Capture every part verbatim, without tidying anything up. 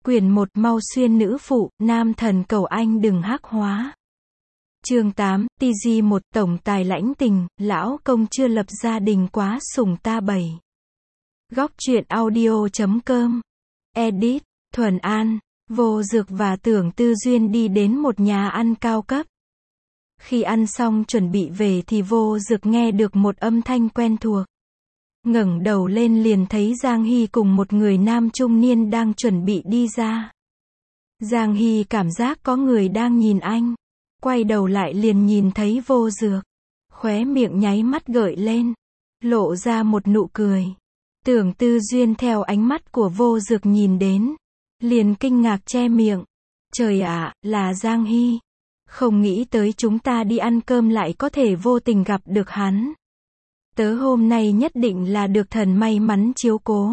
Quyển một Mau xuyên nữ phụ, nam thần cầu anh đừng hắc hóa. Chương tám, tê giê một tổng tài lãnh tình, lão công chưa lập gia đình quá sủng ta bảy. Góc truyện audio chấm com. Edit, Thuần An, Vô Dược và Tưởng Tư Duyên đi đến một nhà ăn cao cấp. Khi ăn xong chuẩn bị về thì Vô Dược nghe được một âm thanh quen thuộc. Ngẩng đầu lên liền thấy Giang Hy cùng một người nam trung niên đang chuẩn bị đi ra. Giang Hy cảm giác có người đang nhìn anh. Quay đầu lại liền nhìn thấy Vô Dược. Khóe miệng nháy mắt gợi lên. Lộ ra một nụ cười. Tưởng Tư Duyên theo ánh mắt của Vô Dược nhìn đến. Liền kinh ngạc che miệng. Trời ạ, là Giang Hy. Không nghĩ tới chúng ta đi ăn cơm lại có thể vô tình gặp được hắn. Tớ hôm nay nhất định là được thần may mắn chiếu cố.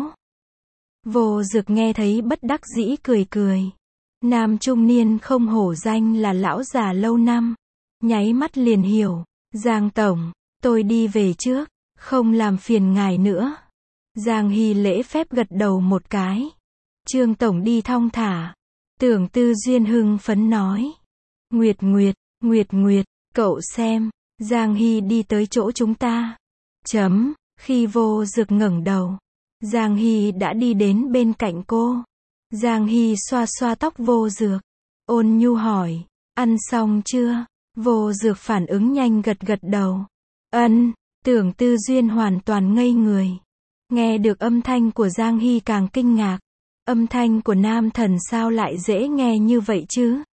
Vô Dược nghe thấy bất đắc dĩ cười cười. Nam trung niên không hổ danh là lão già lâu năm. Nháy mắt liền hiểu. Giang tổng, tôi đi về trước, không làm phiền ngài nữa. Giang Hy lễ phép gật đầu một cái. Trương tổng đi thong thả. Tưởng Tư Duyên hưng phấn nói. Nguyệt Nguyệt, Nguyệt Nguyệt, cậu xem, Giang Hy đi tới chỗ chúng ta. Chấm, khi Vô Dược ngẩng đầu, Giang Hy đã đi đến bên cạnh cô. Giang Hy xoa xoa tóc Vô Dược, ôn nhu hỏi, ăn xong chưa? Vô Dược phản ứng nhanh gật gật đầu. Ân, Tưởng Tư Duyên hoàn toàn ngây người. Nghe được âm thanh của Giang Hy càng kinh ngạc. Âm thanh của nam thần sao lại dễ nghe như vậy chứ?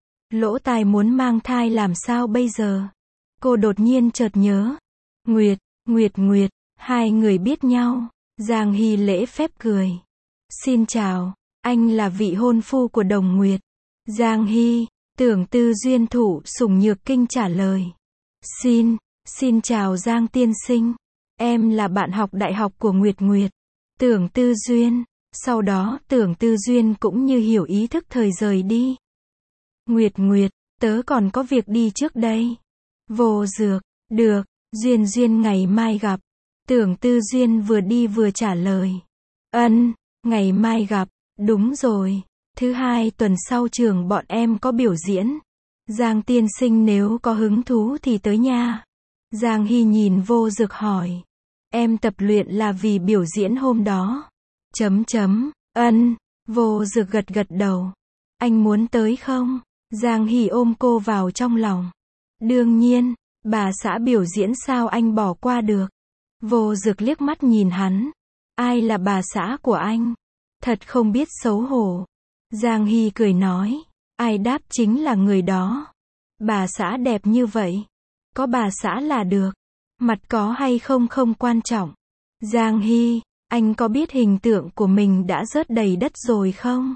Lỗ tai muốn mang thai làm sao bây giờ? Cô đột nhiên chợt nhớ. Nguyệt, Nguyệt Nguyệt, hai người biết nhau. Giang Hy lễ phép cười. Xin chào, anh là vị hôn phu của Đồng Nguyệt. Giang Hy, Tưởng Tư Duyên thủ sủng nhược kinh trả lời. Xin, xin chào Giang tiên sinh. Em là bạn học đại học của Nguyệt Nguyệt. Tưởng Tư Duyên. Sau đó Tưởng Tư Duyên cũng như hiểu ý thức thời rời đi. Nguyệt Nguyệt, tớ còn có việc đi trước đây. Vô Dược, được, Duyên Duyên ngày mai gặp. Tưởng Tư Duyên vừa đi vừa trả lời. Ân, ngày mai gặp, đúng rồi. Thứ hai tuần sau trường bọn em có biểu diễn. Giang tiên sinh nếu có hứng thú thì tới nha. Giang Hy nhìn Vô Dược hỏi. Em tập luyện là vì biểu diễn hôm đó. Chấm chấm, ân, Vô Dược gật gật đầu. Anh muốn tới không? Giang Hy ôm cô vào trong lòng. Đương nhiên, bà xã biểu diễn sao anh bỏ qua được. Vô Dược liếc mắt nhìn hắn. Ai là bà xã của anh? Thật không biết xấu hổ. Giang Hy cười nói. Ai đáp chính là người đó. Bà xã đẹp như vậy. Có bà xã là được. Mặt có hay không không quan trọng. Giang Hy, anh có biết hình tượng của mình đã rớt đầy đất rồi không?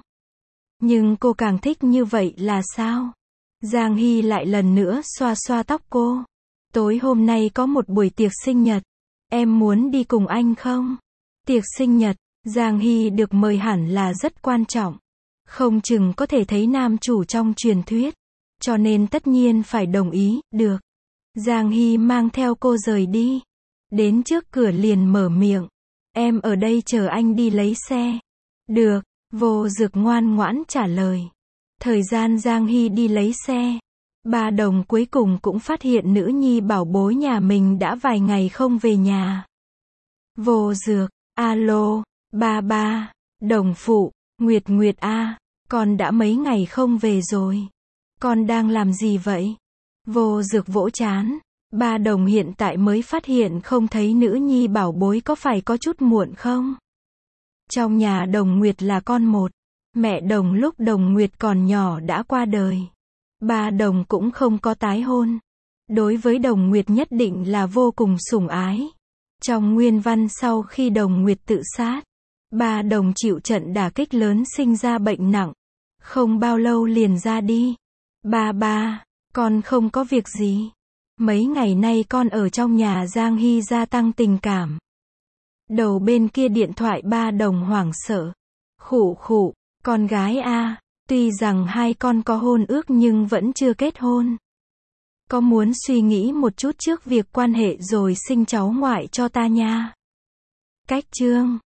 Nhưng cô càng thích như vậy là sao? Giang Hy lại lần nữa xoa xoa tóc cô. Tối hôm nay có một buổi tiệc sinh nhật. Em muốn đi cùng anh không? Tiệc sinh nhật, Giang Hy được mời hẳn là rất quan trọng. Không chừng có thể thấy nam chủ trong truyền thuyết. Cho nên tất nhiên phải đồng ý, được. Giang Hy mang theo cô rời đi. Đến trước cửa liền mở miệng. Em ở đây chờ anh đi lấy xe. Được, Vô Dược ngoan ngoãn trả lời. Thời gian Giang Hy đi lấy xe. Ba Đồng cuối cùng cũng phát hiện nữ nhi bảo bối nhà mình đã vài ngày không về nhà. Vô Dược, alo, ba ba, Đồng phụ, Nguyệt Nguyệt a, con đã mấy ngày không về rồi. Con đang làm gì vậy? Vô Dược vỗ trán. Ba Đồng hiện tại mới phát hiện không thấy nữ nhi bảo bối có phải có chút muộn không? Trong nhà Đồng Nguyệt là con một. Mẹ Đồng lúc Đồng Nguyệt còn nhỏ đã qua đời. Ba Đồng cũng không có tái hôn. Đối với Đồng Nguyệt nhất định là vô cùng sủng ái. Trong nguyên văn sau khi Đồng Nguyệt tự sát, ba Đồng chịu trận đả kích lớn sinh ra bệnh nặng. Không bao lâu liền ra đi. Ba ba, con không có việc gì. Mấy ngày nay con ở trong nhà Giang Hy gia tăng tình cảm. Đầu bên kia điện thoại ba Đồng hoảng sợ. Khụ khụ, con gái a, tuy rằng hai con có hôn ước nhưng vẫn chưa kết hôn. Có muốn suy nghĩ một chút trước việc quan hệ rồi sinh cháu ngoại cho ta nha. Cách chương